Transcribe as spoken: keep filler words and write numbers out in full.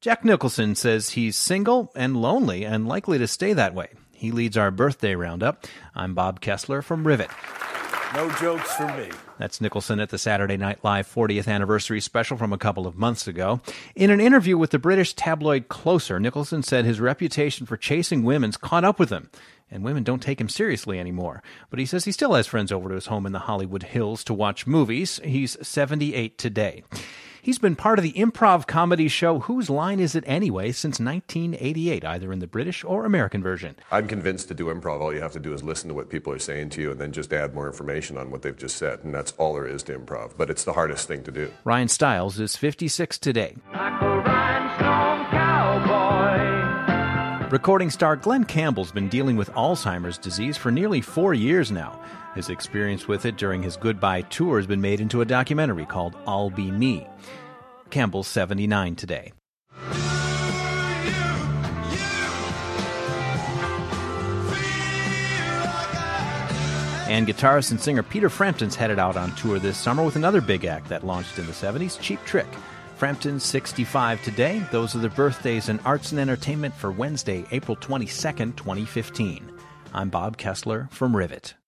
Jack Nicholson says he's single and lonely and likely to stay that way. He leads our birthday roundup. I'm Bob Kessler from Rivet. No jokes for me. That's Nicholson at the Saturday Night Live fortieth anniversary special from a couple of months ago. In an interview with the British tabloid Closer, Nicholson said his reputation for chasing women's caught up with him, and women don't take him seriously anymore. But he says he still has friends over to his home in the Hollywood Hills to watch movies. He's seventy-eight today. He's been part of the improv comedy show Whose Line Is It Anyway since nineteen eighty-eight, either in the British or American version. I'm convinced to do improv, all you have to do is listen to what people are saying to you and then just add more information on what they've just said. And that's all there is to improv. But it's the hardest thing to do. Ryan Stiles is fifty-six today. Like a rhinestone cowboy. Recording star Glenn Campbell's been dealing with Alzheimer's disease for nearly four years now. His experience with it during his goodbye tour has been made into a documentary called I'll Be Me. Campbell's seventy-nine today. And guitarist and singer Peter Frampton's headed out on tour this summer with another big act that launched in the seventies, Cheap Trick. Frampton's sixty-five today. Those are the birthdays in arts and entertainment for Wednesday, April twenty-second, twenty fifteen. I'm Bob Kessler from Rivet.